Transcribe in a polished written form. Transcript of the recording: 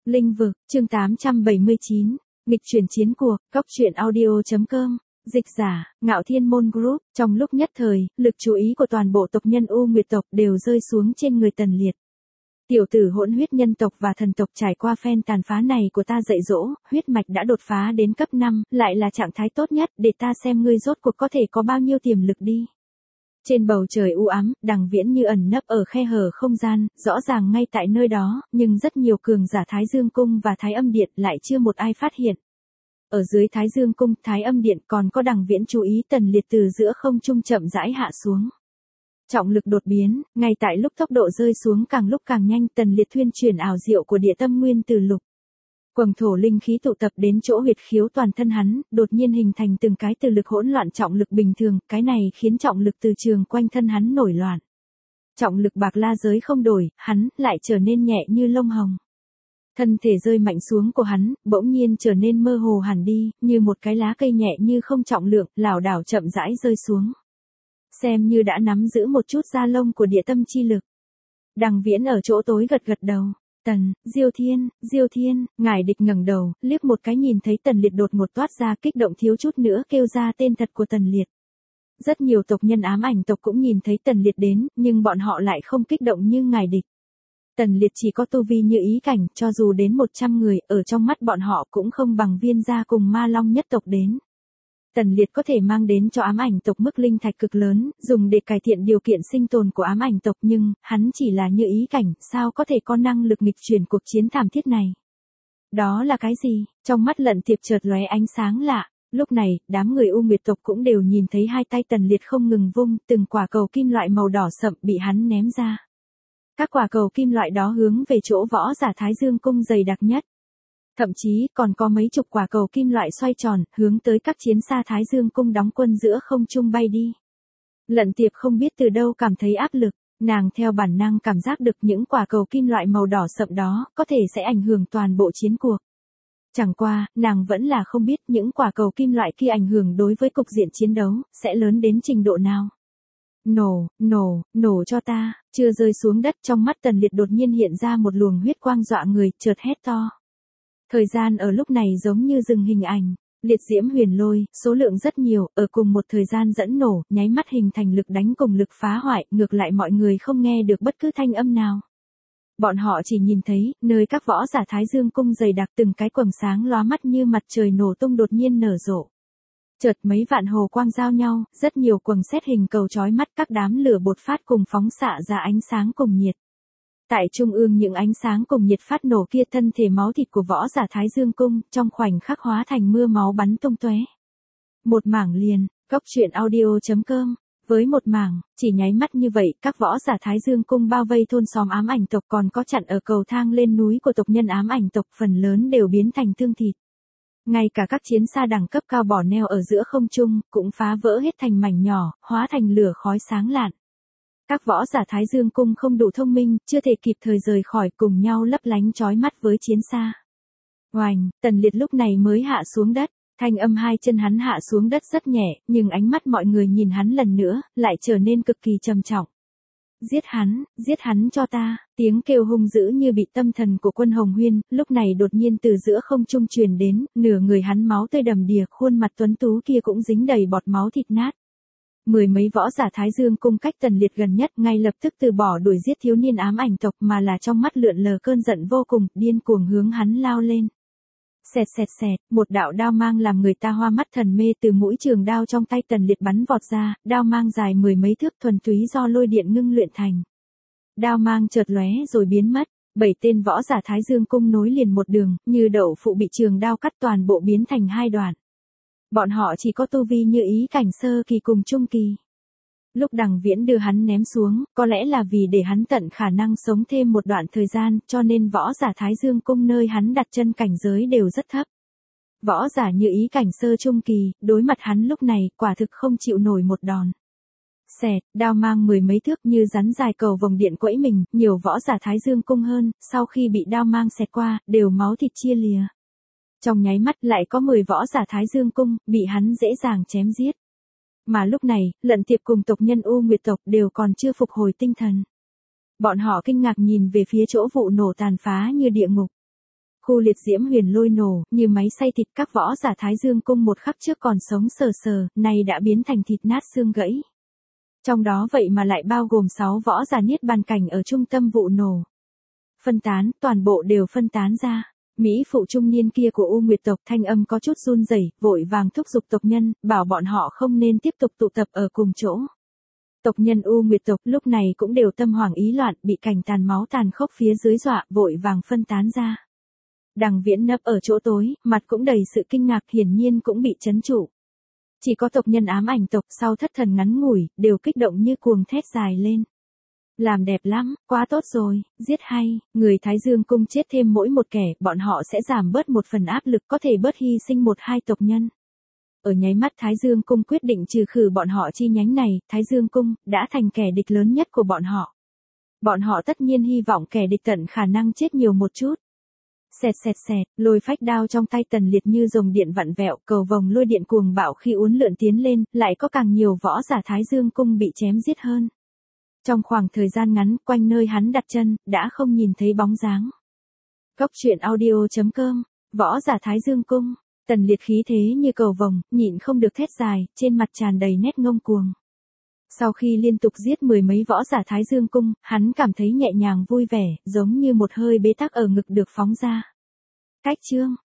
Linh vực, chương 879, nghịch chuyển chiến cuộc, góc truyện audio.com, dịch giả, Ngạo Thiên Môn Group. Trong lúc nhất thời, lực chú ý của toàn bộ tộc nhân U Nguyệt tộc đều rơi xuống trên người Tần Liệt. Tiểu tử hỗn huyết nhân tộc và thần tộc trải qua phen tàn phá này của ta dạy dỗ, huyết mạch đã đột phá đến cấp 5, lại là trạng thái tốt nhất, để ta xem ngươi rốt cuộc có thể có bao nhiêu tiềm lực đi. Trên bầu trời u ám, Đằng Viễn như ẩn nấp ở khe hở không gian, rõ ràng ngay tại nơi đó, nhưng rất nhiều cường giả Thái Dương Cung và Thái Âm Điện lại chưa một ai phát hiện. Ở dưới Thái Dương Cung, Thái Âm Điện còn có Đằng Viễn chú ý Tần Liệt từ giữa không trung chậm rãi hạ xuống. Trọng lực đột biến, ngay tại lúc tốc độ rơi xuống càng lúc càng nhanh, Tần Liệt thuyên chuyển ảo diệu của địa tâm nguyên từ lục. Quầng thổ linh khí tụ tập đến chỗ huyệt khiếu toàn thân hắn, đột nhiên hình thành từng cái từ lực hỗn loạn trọng lực bình thường, cái này khiến trọng lực từ trường quanh thân hắn nổi loạn. Trọng lực bạc la giới không đổi, hắn lại trở nên nhẹ như lông hồng. Thân thể rơi mạnh xuống của hắn, bỗng nhiên trở nên mơ hồ hẳn đi, như một cái lá cây nhẹ như không trọng lượng, lảo đảo chậm rãi rơi xuống. Xem như đã nắm giữ một chút da lông của địa tâm chi lực. Đằng Viễn ở chỗ tối gật gật đầu. Diêu Thiên, ngài địch ngẩng đầu, liếc một cái nhìn thấy Tần Liệt đột ngột toát ra, kích động thiếu chút nữa kêu ra tên thật của Tần Liệt. Rất nhiều tộc nhân ám ảnh tộc cũng nhìn thấy Tần Liệt đến, nhưng bọn họ lại không kích động như ngài địch. Tần Liệt chỉ có tu vi như ý cảnh, cho dù đến 100 người, ở trong mắt bọn họ cũng không bằng Viên gia cùng Ma Long nhất tộc đến. Tần Liệt có thể mang đến cho ám ảnh tộc mức linh thạch cực lớn, dùng để cải thiện điều kiện sinh tồn của ám ảnh tộc, nhưng hắn chỉ là như ý cảnh, sao có thể có năng lực nghịch chuyển cuộc chiến thảm thiết này. Đó là cái gì? Trong mắt Lận Tiệp chợt lóe ánh sáng lạ. Lúc này, đám người U Nguyệt tộc cũng đều nhìn thấy hai tay Tần Liệt không ngừng vung, từng quả cầu kim loại màu đỏ sậm bị hắn ném ra. Các quả cầu kim loại đó hướng về chỗ võ giả Thái Dương Cung dày đặc nhất. Thậm chí còn có mấy chục quả cầu kim loại xoay tròn, hướng tới các chiến xa Thái Dương Cung đóng quân giữa không trung bay đi. Lận Tiệp không biết từ đâu cảm thấy áp lực, nàng theo bản năng cảm giác được những quả cầu kim loại màu đỏ sậm đó, có thể sẽ ảnh hưởng toàn bộ chiến cuộc. Chẳng qua, nàng vẫn là không biết những quả cầu kim loại kia ảnh hưởng đối với cục diện chiến đấu, sẽ lớn đến trình độ nào. Nổ cho ta, chưa rơi xuống đất, trong mắt Tần Liệt đột nhiên hiện ra một luồng huyết quang dọa người, chợt hét to. Thời gian ở lúc này giống như dừng hình ảnh, liệt diễm huyền lôi, số lượng rất nhiều, ở cùng một thời gian dẫn nổ, nháy mắt hình thành lực đánh cùng lực phá hoại, ngược lại mọi người không nghe được bất cứ thanh âm nào. Bọn họ chỉ nhìn thấy, nơi các võ giả Thái Dương Cung dày đặc từng cái quầng sáng lóa mắt như mặt trời nổ tung đột nhiên nở rộ. Chợt mấy vạn hồ quang giao nhau, rất nhiều quầng sét hình cầu chói mắt, các đám lửa bột phát cùng phóng xạ ra ánh sáng cùng nhiệt. Tại trung ương những ánh sáng cùng nhiệt phát nổ kia, thân thể máu thịt của võ giả Thái Dương Cung, trong khoảnh khắc hóa thành mưa máu bắn tung tóe. Một mảng liền, góc truyện audio.com, với một mảng, chỉ nháy mắt như vậy, các võ giả Thái Dương Cung bao vây thôn xóm ám ảnh tộc còn có chặn ở cầu thang lên núi của tộc nhân ám ảnh tộc phần lớn đều biến thành thương thịt. Ngay cả các chiến xa đẳng cấp cao bỏ neo ở giữa không trung, cũng phá vỡ hết thành mảnh nhỏ, hóa thành lửa khói sáng lạn. Các võ giả Thái Dương Cung không đủ thông minh, chưa thể kịp thời rời khỏi, cùng nhau lấp lánh chói mắt với chiến xa. Oành, Tần Liệt lúc này mới hạ xuống đất, thanh âm hai chân hắn hạ xuống đất rất nhẹ, nhưng ánh mắt mọi người nhìn hắn lần nữa, lại trở nên cực kỳ trầm trọng. Giết hắn cho ta, tiếng kêu hung dữ như bị tâm thần của Quân Hồng Huyên, lúc này đột nhiên từ giữa không trung truyền đến, nửa người hắn máu tươi đầm đìa, khuôn mặt tuấn tú kia cũng dính đầy bọt máu thịt nát. Mười mấy võ giả Thái Dương Cung cách Tần Liệt gần nhất ngay lập tức từ bỏ đuổi giết thiếu niên ám ảnh tộc, mà là trong mắt lượn lờ cơn giận vô cùng, điên cuồng hướng hắn lao lên. Xẹt, một đạo đao mang làm người ta hoa mắt thần mê từ mũi trường đao trong tay Tần Liệt bắn vọt ra, đao mang dài mười mấy thước thuần túy do lôi điện ngưng luyện thành. Đao mang chợt lóe rồi biến mất, 7 tên võ giả Thái Dương Cung nối liền một đường, như đậu phụ bị trường đao cắt toàn bộ biến thành hai đoạn. Bọn họ chỉ có tu vi như ý cảnh sơ kỳ cùng trung kỳ. Lúc Đằng Viễn đưa hắn ném xuống, có lẽ là vì để hắn tận khả năng sống thêm một đoạn thời gian, cho nên võ giả Thái Dương Cung nơi hắn đặt chân cảnh giới đều rất thấp. Võ giả như ý cảnh sơ trung kỳ, đối mặt hắn lúc này, quả thực không chịu nổi một đòn. Xẹt, đao mang mười mấy thước như rắn dài cầu vòng điện quẫy mình, nhiều võ giả Thái Dương Cung hơn, sau khi bị đao mang xẹt qua, đều máu thịt chia lìa. Trong nháy mắt lại có 10 võ giả Thái Dương Cung, bị hắn dễ dàng chém giết. Mà lúc này, Lận Tiệp cùng tộc nhân U Nguyệt tộc đều còn chưa phục hồi tinh thần. Bọn họ kinh ngạc nhìn về phía chỗ vụ nổ tàn phá như địa ngục. Khu liệt diễm huyền lôi nổ, như máy xay thịt, các võ giả Thái Dương cung một khắc trước còn sống sờ sờ, nay đã biến thành thịt nát xương gãy. Trong đó vậy mà lại bao gồm 6 võ giả niết bàn cảnh ở trung tâm vụ nổ. Phân tán, toàn bộ đều phân tán ra. Mỹ phụ trung niên kia của U Nguyệt tộc thanh âm có chút run rẩy, vội vàng thúc giục tộc nhân, bảo bọn họ không nên tiếp tục tụ tập ở cùng chỗ. Tộc nhân U Nguyệt tộc lúc này cũng đều tâm hoảng ý loạn, bị cảnh tàn máu tàn khốc phía dưới dọa, vội vàng phân tán ra. Đằng Viễn nấp ở chỗ tối, mặt cũng đầy sự kinh ngạc, hiển nhiên cũng bị trấn trụ. Chỉ có tộc nhân ám ảnh tộc sau thất thần ngắn ngủi, đều kích động như cuồng thét dài lên. Làm đẹp lắm, quá tốt rồi, giết hay, người Thái Dương cung chết thêm mỗi một kẻ, bọn họ sẽ giảm bớt một phần áp lực, có thể bớt hy sinh một hai tộc nhân. Ở nháy mắt Thái Dương cung quyết định trừ khử bọn họ chi nhánh này, Thái Dương cung đã thành kẻ địch lớn nhất của bọn họ. Bọn họ tất nhiên hy vọng kẻ địch tận khả năng chết nhiều một chút. Xẹt xẹt xẹt, lôi phách đao trong tay Tần Liệt như rồng điện vặn vẹo, cầu vồng lôi điện cuồng bạo khi uốn lượn tiến lên, lại có càng nhiều võ giả Thái Dương cung bị chém giết hơn. Trong khoảng thời gian ngắn, quanh nơi hắn đặt chân, đã không nhìn thấy bóng dáng. Góc truyện audio.com, võ giả Thái Dương cung, Tần Liệt khí thế như cầu vồng, nhịn không được thét dài, trên mặt tràn đầy nét ngông cuồng. Sau khi liên tục giết mười mấy võ giả Thái Dương cung, hắn cảm thấy nhẹ nhàng vui vẻ, giống như một hơi bế tắc ở ngực được phóng ra. Cách chương